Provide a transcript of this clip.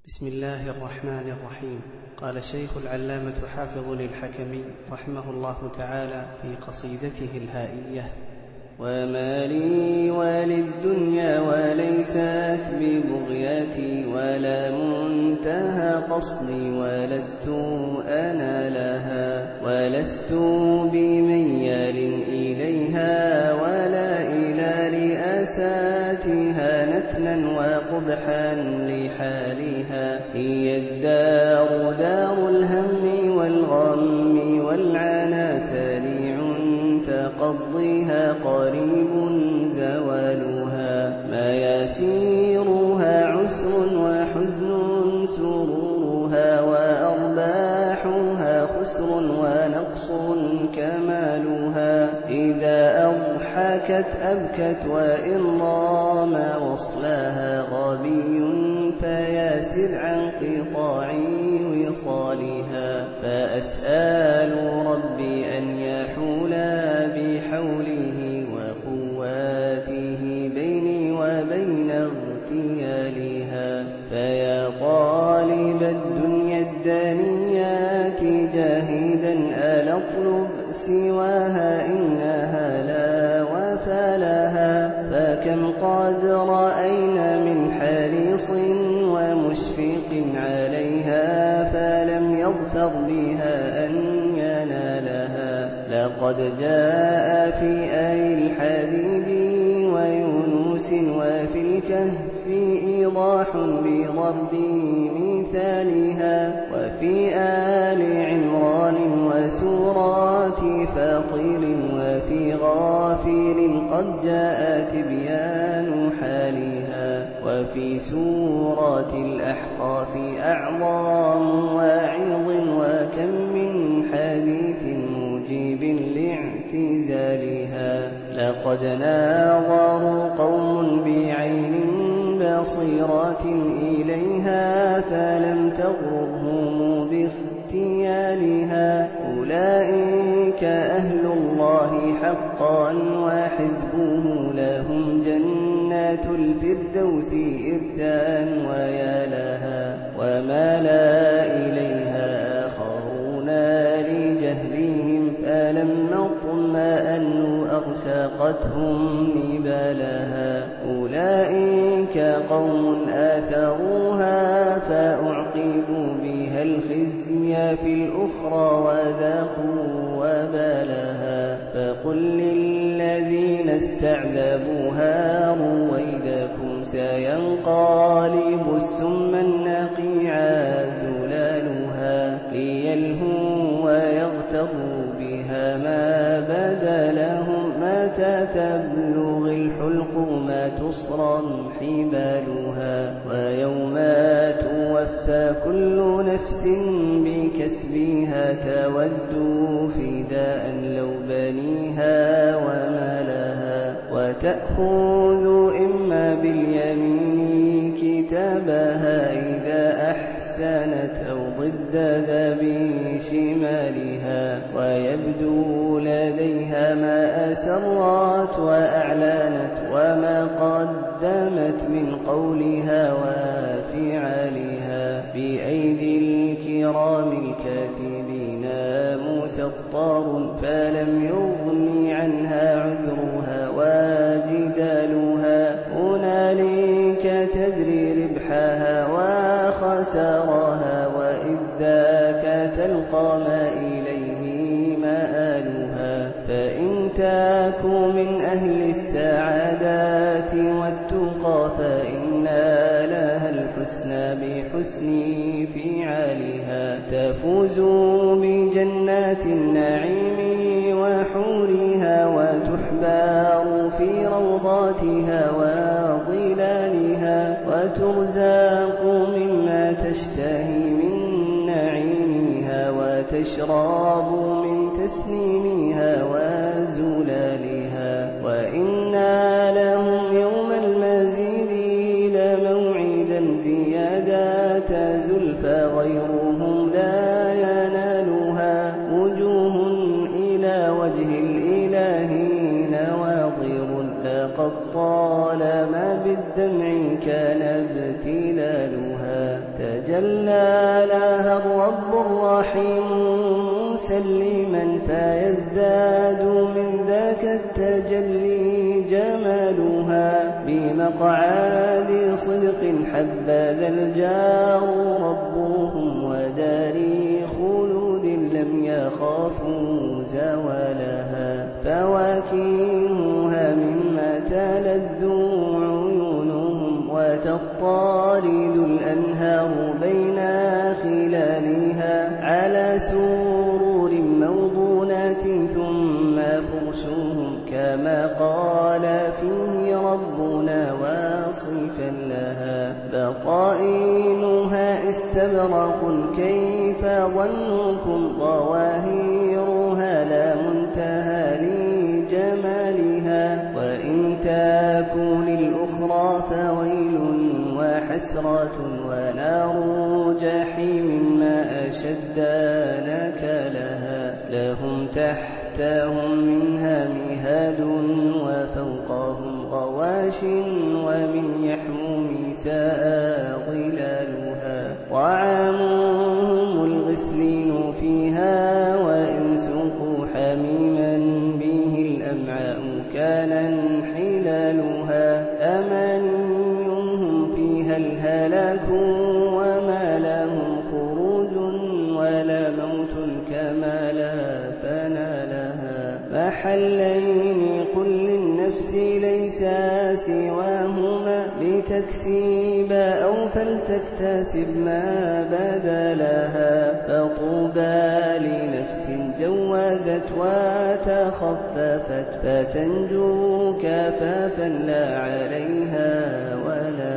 بسم الله الرحمن الرحيم. قال الشيخ العلامة حافظ الحكمي رحمه الله تعالى في قصيدته الهائية: وما لي وللدنيا وليست ببغيتي ولا منتهى قصدي ولست أنا لها ولست بميال إليها ولا إلى رئاساتها نتنا وقبحا لحالها. هي الدار دار الهم والغم والعنا سريع تقضيها قريب زوالها. ما يسيرها عسر وحزن سرورها وأرباحها خسر ونقص كمالها. إذا أضحكت أبكت وإن رام وصلها غبي فياسر عن قطاع وصالها. فأسأل ربي أن يحول بحوله وقواته بيني وبين اغتيالها. فيا طالب الدنيا الدانيات جاهدا ألا اطلب سواها إنها لا وفى لها. فكم قد رأينا من حريص ومشفق عليها فلم يظفر بها أن ينالها. لقد جاء في آي الحديد ويونس وفي الكهف إيضاح بضرب مثالها. وفي آل عمران وسورات فاطر وفي غافر قد جاء تبيان حالها. وفي سورات الأحقاف أعظام واعظ وكم من حديث مجيب لاعتزالها. لقد ناظروا قوم بعين بصيرات إليها فلم تغرهم باختيالها. أولئك أهل الله حقا وحزبه لهم جنات الفردوس إرثا ويا لها. وما لا إليها آخرون لجهلهم فلما اطمأنوا أرشقتهم نبالها. أولئك قوم آثروها فأعقبوا بها الخزي في الأخرى وذاقوا وبالها. فقل للذين استعذبوها رويدكم سينقلب السم النقيعا زلالها. ليلهوا ويغتروا بها ما بدا لهم متى تبلغ الحلقوم تصرم حبالها. ويوم توفى كل نفس بكسبها تود فداء لو بنيها ومالها. وتأخذ إما باليمين كتابها إذا أحسنت أو ضد ذا بشمالها. ويبدو لديها ما أسرت وأعلنت وما قدمت من قولها وفعالها. بأيدي الكرام الكاتبين مسطر فلم يغن عنها عذرها وجدالها. هنالك تدري ربحها وخسارها وإذ ذاك تلقى ما إليه مآلها. فإن تاك من أهل السعادات والتقى فإن لها الحسنى بحسن فعالها. تفوز بجنات النعيم وحورها وتحبار في روضاتها وظلالها. وترزاق مما تشتهي من نعيمها وتشرب من تسنيمها وزلالها. وإنا لهم يوم المزيد لموعدا زيادة زلفى غيرهم لا ينالها. وجوه إلى وجه الإله نواظر لقد طالما بالدمع كان ابتلالها. تجلى لها الرب الرحيم مسلما فيزداد من ذاك التجلي جمالها بمقعد صدق حبذا الجار ربهم وداري خلود لم يخافوا زوالها فواكهها مما تلذ عيونهم وتطارد الأنهار بين خلالها على سرور موضونات ثم فرشهم كما قال فيه ربنا واصفا لها بطائنها استبرق كيف ظنكم ظواهرها لا منتهى لجمالها وإن تكون الأخرى فويل وحسرة ونار جحيم ما أشد نكلها لهم تحتهم منها مهاد وفوقهم غواش ومن يحموم ساء ظلالها طعامهم الغسلين فيها وإن سقوا حميما به الأمعاء كان انحلالها أمانيهم فيها الهلاك وما لهم خروج ولا موت كما لا فنى لها محلين قل للنفس ليس سواهما لتكسيب أو فلتكتسب ما بدا لها فطوبى لنفس جوازت وتخففت فتنجو كفافا لا عليها ولا